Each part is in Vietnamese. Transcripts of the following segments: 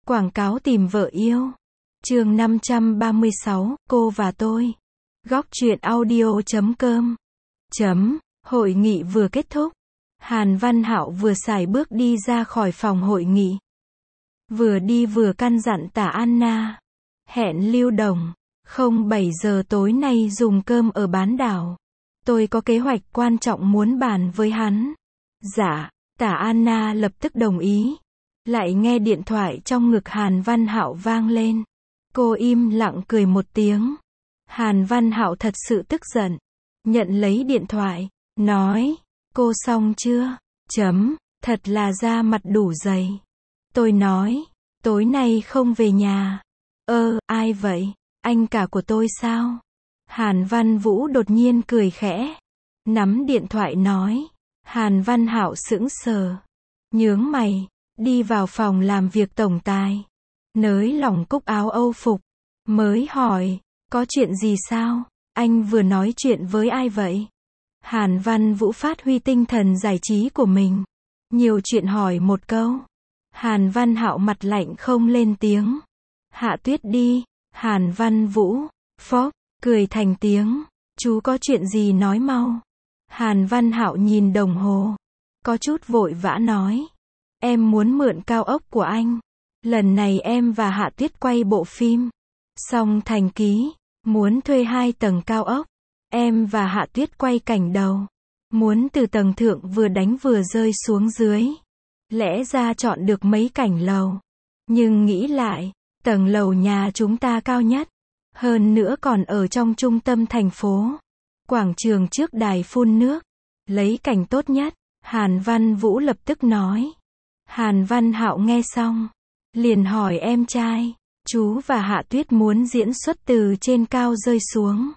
Quảng cáo tìm vợ yêu. Chương 536, cô và tôi. Góc truyện audio.com. Hội nghị vừa kết thúc. Hàn Văn Hạo vừa sải bước đi ra khỏi phòng hội nghị. Vừa đi vừa căn dặn Tả Anna. Hẹn Lưu Đồng, 07 giờ tối nay dùng cơm ở bán đảo. Tôi có kế hoạch quan trọng muốn bàn với hắn. Dạ, Tả Anna lập tức đồng ý. Lại nghe điện thoại trong ngực Hàn Văn Hạo vang lên. Cô im lặng cười một tiếng. Hàn Văn Hạo thật sự tức giận. Nhận lấy điện thoại, nói, cô xong chưa? Thật là da mặt đủ dày. Tôi nói, tối nay không về nhà. Ai vậy? Anh cả của tôi sao? Hàn Văn Vũ đột nhiên cười khẽ. Nắm điện thoại nói. Hàn Văn Hạo sững sờ. Nhướng mày, đi vào phòng làm việc tổng tài. Nới lỏng cúc áo Âu phục. Mới hỏi, có chuyện gì sao? Anh vừa nói chuyện với ai vậy? Hàn Văn Vũ phát huy tinh thần giải trí của mình. Nhiều chuyện hỏi một câu. Hàn Văn Hạo mặt lạnh không lên tiếng. Hạ Tuyết đi. Hàn Văn Vũ, phốc, cười thành tiếng. Chú có chuyện gì nói mau. Hàn Văn Hạo nhìn đồng hồ. Có chút vội vã nói. Em muốn mượn cao ốc của anh. Lần này em và Hạ Tuyết quay bộ phim. Xong thành ký. Muốn thuê 2 tầng cao ốc. Em và Hạ Tuyết quay cảnh đầu. Muốn từ tầng thượng vừa đánh vừa rơi xuống dưới. Lẽ ra chọn được mấy cảnh lầu. Nhưng nghĩ lại, tầng lầu nhà chúng ta cao nhất. Hơn nữa còn ở trong trung tâm thành phố. Quảng trường trước đài phun nước. Lấy cảnh tốt nhất. Hàn Văn Vũ lập tức nói. Hàn Văn Hạo nghe xong. Liền hỏi em trai. Chú và Hạ Tuyết muốn diễn xuất từ trên cao rơi xuống.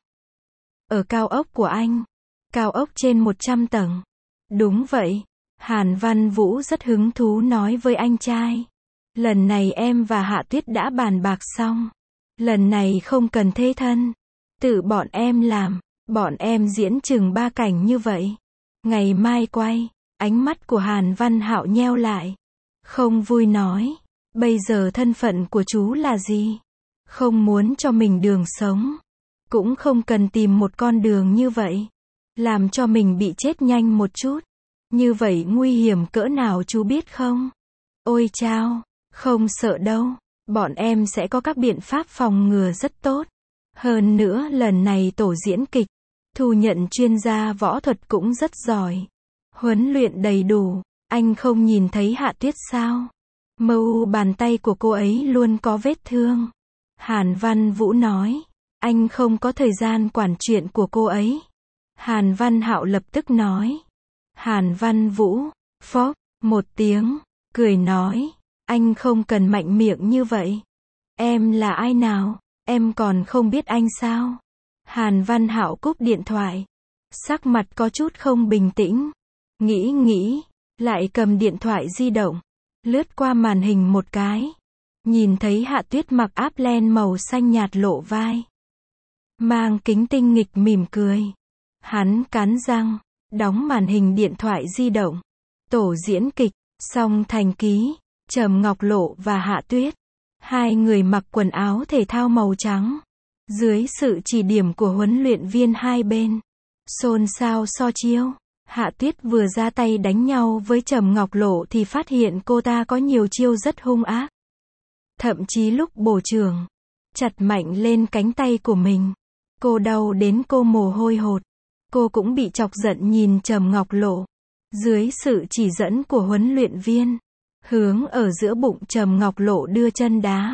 Ở cao ốc của anh. Cao ốc trên 100 tầng. Đúng vậy. Hàn Văn Vũ rất hứng thú nói với anh trai. Lần này em và Hạ Tuyết đã bàn bạc xong. Lần này không cần thế thân. Tự bọn em làm. Bọn em diễn chừng 3 cảnh như vậy. Ngày mai quay. Ánh mắt của Hàn Văn Hạo nheo lại. Không vui nói. Bây giờ thân phận của chú là gì? Không muốn cho mình đường sống. Cũng không cần tìm một con đường như vậy. Làm cho mình bị chết nhanh một chút. Như vậy nguy hiểm cỡ nào chú biết không? Ôi chao, không sợ đâu. Bọn em sẽ có các biện pháp phòng ngừa rất tốt. Hơn nữa lần này tổ diễn kịch. Thu nhận chuyên gia võ thuật cũng rất giỏi. Huấn luyện đầy đủ. Anh không nhìn thấy Hạ Tuyết sao? Mâu bàn tay của cô ấy luôn có vết thương. Hàn Văn Vũ nói. Anh không có thời gian quản chuyện của cô ấy. Hàn Văn Hạo lập tức nói. Hàn Văn Vũ, phốc, một tiếng, cười nói. Anh không cần mạnh miệng như vậy. Em là ai nào? Em còn không biết anh sao? Hàn Văn Hạo cúp điện thoại. Sắc mặt có chút không bình tĩnh. Nghĩ, lại cầm điện thoại di động. Lướt qua màn hình một cái. Nhìn thấy Hạ Tuyết mặc áp len màu xanh nhạt lộ vai. Mang kính tinh nghịch mỉm cười. Hắn cắn răng, đóng màn hình điện thoại di động. Tổ diễn kịch, xong thành ký. Trầm Ngọc Lộ và Hạ Tuyết. 2 người mặc quần áo thể thao màu trắng. Dưới sự chỉ điểm của huấn luyện viên hai bên. Xôn xao so chiêu. Hạ Tuyết vừa ra tay đánh nhau với Trầm Ngọc Lộ thì phát hiện cô ta có nhiều chiêu rất hung ác. Thậm chí lúc bổ chưởng, chặt mạnh lên cánh tay của mình. Cô đau đến cô mồ hôi hột. Cô cũng bị chọc giận nhìn Trầm Ngọc Lộ. Dưới sự chỉ dẫn của huấn luyện viên, hướng ở giữa bụng Trầm Ngọc Lộ đưa chân đá.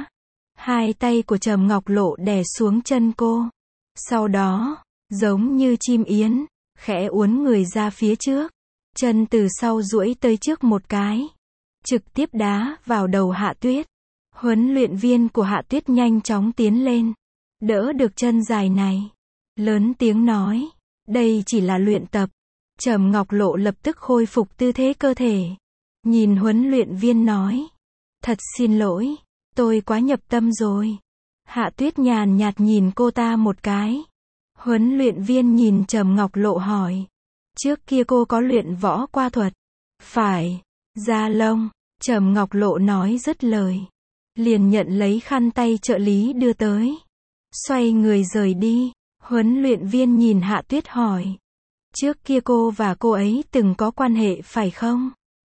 2 tay của Trầm Ngọc Lộ đè xuống chân cô. Sau đó, giống như chim yến, khẽ uốn người ra phía trước. Chân từ sau duỗi tới trước một cái. Trực tiếp đá vào đầu Hạ Tuyết. Huấn luyện viên của Hạ Tuyết nhanh chóng tiến lên. Đỡ được chân dài này. Lớn tiếng nói. Đây chỉ là luyện tập. Trầm Ngọc Lộ lập tức khôi phục tư thế cơ thể. Nhìn huấn luyện viên nói. Thật xin lỗi. Tôi quá nhập tâm rồi. Hạ Tuyết nhàn nhạt nhìn cô ta một cái. Huấn luyện viên nhìn Trầm Ngọc Lộ hỏi. Trước kia cô có luyện võ qua thuật? Phải. Gia Long. Trầm Ngọc Lộ nói dứt lời. liền nhận lấy khăn tay trợ lý đưa tới. Xoay người rời đi. Huấn luyện viên nhìn Hạ Tuyết hỏi. Trước kia cô và cô ấy từng có quan hệ phải không?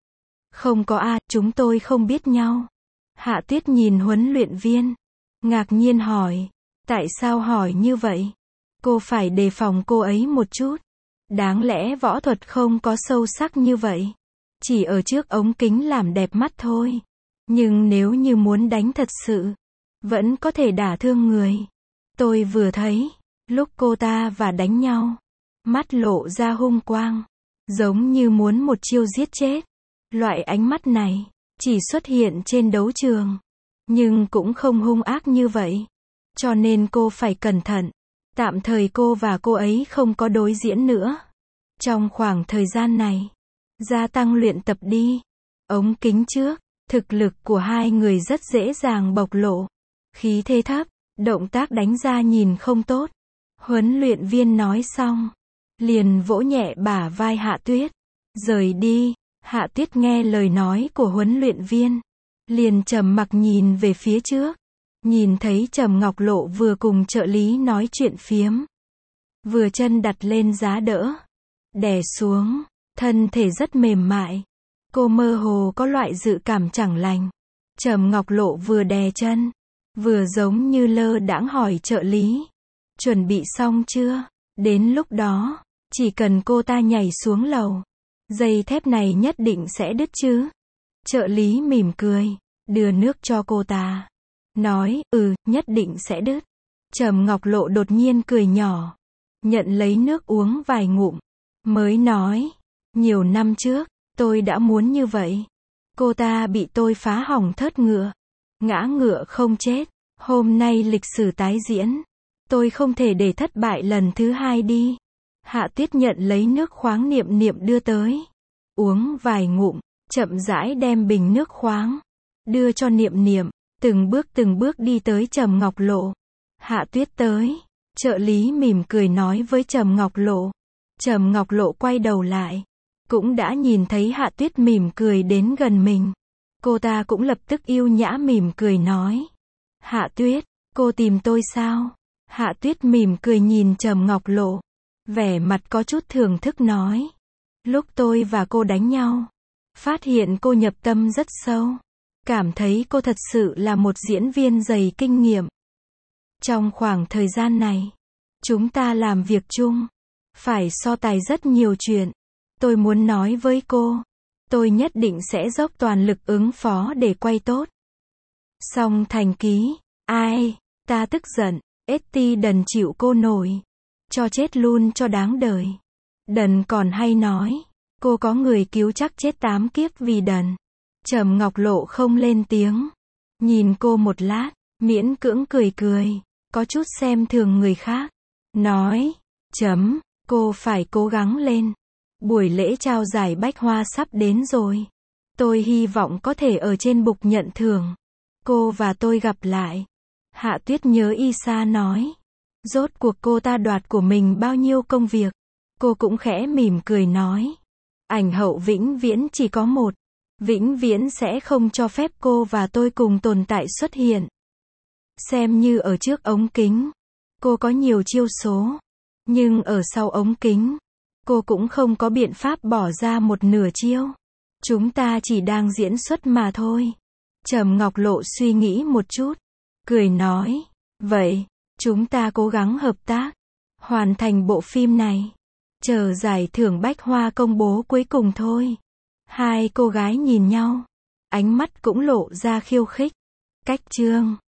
Không có à, chúng tôi không biết nhau. Hạ Tuyết nhìn huấn luyện viên. Ngạc nhiên hỏi. Tại sao hỏi như vậy? Cô phải đề phòng cô ấy một chút. Đáng lẽ võ thuật không có sâu sắc như vậy. Chỉ ở trước ống kính làm đẹp mắt thôi. Nhưng nếu như muốn đánh thật sự, vẫn có thể đả thương người. Tôi vừa thấy, lúc cô ta và đánh nhau, mắt lộ ra hung quang, giống như muốn một chiêu giết chết. Loại ánh mắt này, chỉ xuất hiện trên đấu trường, nhưng cũng không hung ác như vậy. Cho nên cô phải cẩn thận. Tạm thời cô và cô ấy không có đối diễn nữa. Trong khoảng thời gian này, gia tăng luyện tập đi. Ống kính trước, thực lực của hai người rất dễ dàng bộc lộ. Khí thế thấp, động tác đánh ra nhìn không tốt. Huấn luyện viên nói xong, liền vỗ nhẹ bả vai Hạ Tuyết. Rời đi. Hạ Tuyết nghe lời nói của huấn luyện viên, liền trầm mặc nhìn về phía trước. Nhìn thấy Trầm Ngọc Lộ vừa cùng trợ lý nói chuyện phiếm, vừa chân đặt lên giá đỡ, đè xuống, thân thể rất mềm mại. Cô mơ hồ có loại dự cảm chẳng lành. Trầm Ngọc Lộ vừa đè chân, vừa giống như lơ đãng hỏi trợ lý. Chuẩn bị xong chưa? Đến lúc đó, chỉ cần cô ta nhảy xuống lầu, dây thép này nhất định sẽ đứt chứ? Trợ lý mỉm cười, đưa nước cho cô ta. Nói, nhất định sẽ đứt. Trầm Ngọc Lộ đột nhiên cười nhỏ, nhận lấy nước uống vài ngụm, mới nói, nhiều năm trước, tôi đã muốn như vậy. Cô ta bị tôi phá hỏng thớt ngựa, ngã ngựa không chết. Hôm nay lịch sử tái diễn, tôi không thể để thất bại lần thứ hai đi. Hạ Tuyết nhận lấy nước khoáng Niệm Niệm đưa tới, uống vài ngụm, chậm rãi đem bình nước khoáng đưa cho Niệm Niệm, từng bước đi tới Trầm Ngọc Lộ. Hạ Tuyết tới, trợ lý mỉm cười nói với Trầm Ngọc Lộ. Trầm Ngọc Lộ quay đầu lại, cũng đã nhìn thấy Hạ Tuyết mỉm cười đến gần mình. Cô ta cũng lập tức yêu nhã mỉm cười nói. Hạ Tuyết, cô tìm tôi sao? Hạ Tuyết mỉm cười nhìn Trầm Ngọc Lộ, vẻ mặt có chút thưởng thức nói. Lúc tôi và cô đánh nhau, phát hiện cô nhập tâm rất sâu. Cảm thấy cô thật sự là một diễn viên dày kinh nghiệm. Trong khoảng thời gian này, chúng ta làm việc chung, phải so tài rất nhiều chuyện. Tôi muốn nói với cô, tôi nhất định sẽ dốc toàn lực ứng phó để quay tốt. Song Thành Ký, ai, ta tức giận, Etty Đần chịu cô nổi, cho chết luôn cho đáng đời. Đần còn hay nói, cô có người cứu chắc chết 8 kiếp vì Đần. Trầm Ngọc Lộ không lên tiếng, nhìn cô một lát, miễn cưỡng cười, có chút xem thường người khác. Nói, cô phải cố gắng lên. Buổi lễ trao giải Bách Hoa sắp đến rồi. Tôi hy vọng có thể ở trên bục nhận thưởng. Cô và tôi gặp lại. Hạ Tuyết nhớ Isa nói. Rốt cuộc cô ta đoạt của mình bao nhiêu công việc. Cô cũng khẽ mỉm cười nói. Ảnh hậu vĩnh viễn chỉ có một. Vĩnh viễn sẽ không cho phép cô và tôi cùng tồn tại xuất hiện. Xem như ở trước ống kính, cô có nhiều chiêu số. Nhưng ở sau ống kính, cô cũng không có biện pháp bỏ ra một nửa chiêu. Chúng ta chỉ đang diễn xuất mà thôi. Trầm Ngọc Lộ suy nghĩ một chút, cười nói. Vậy, chúng ta cố gắng hợp tác, hoàn thành bộ phim này. Chờ giải thưởng Bách Hoa công bố cuối cùng thôi. Hai cô gái nhìn nhau, ánh mắt cũng lộ ra khiêu khích. Cách chương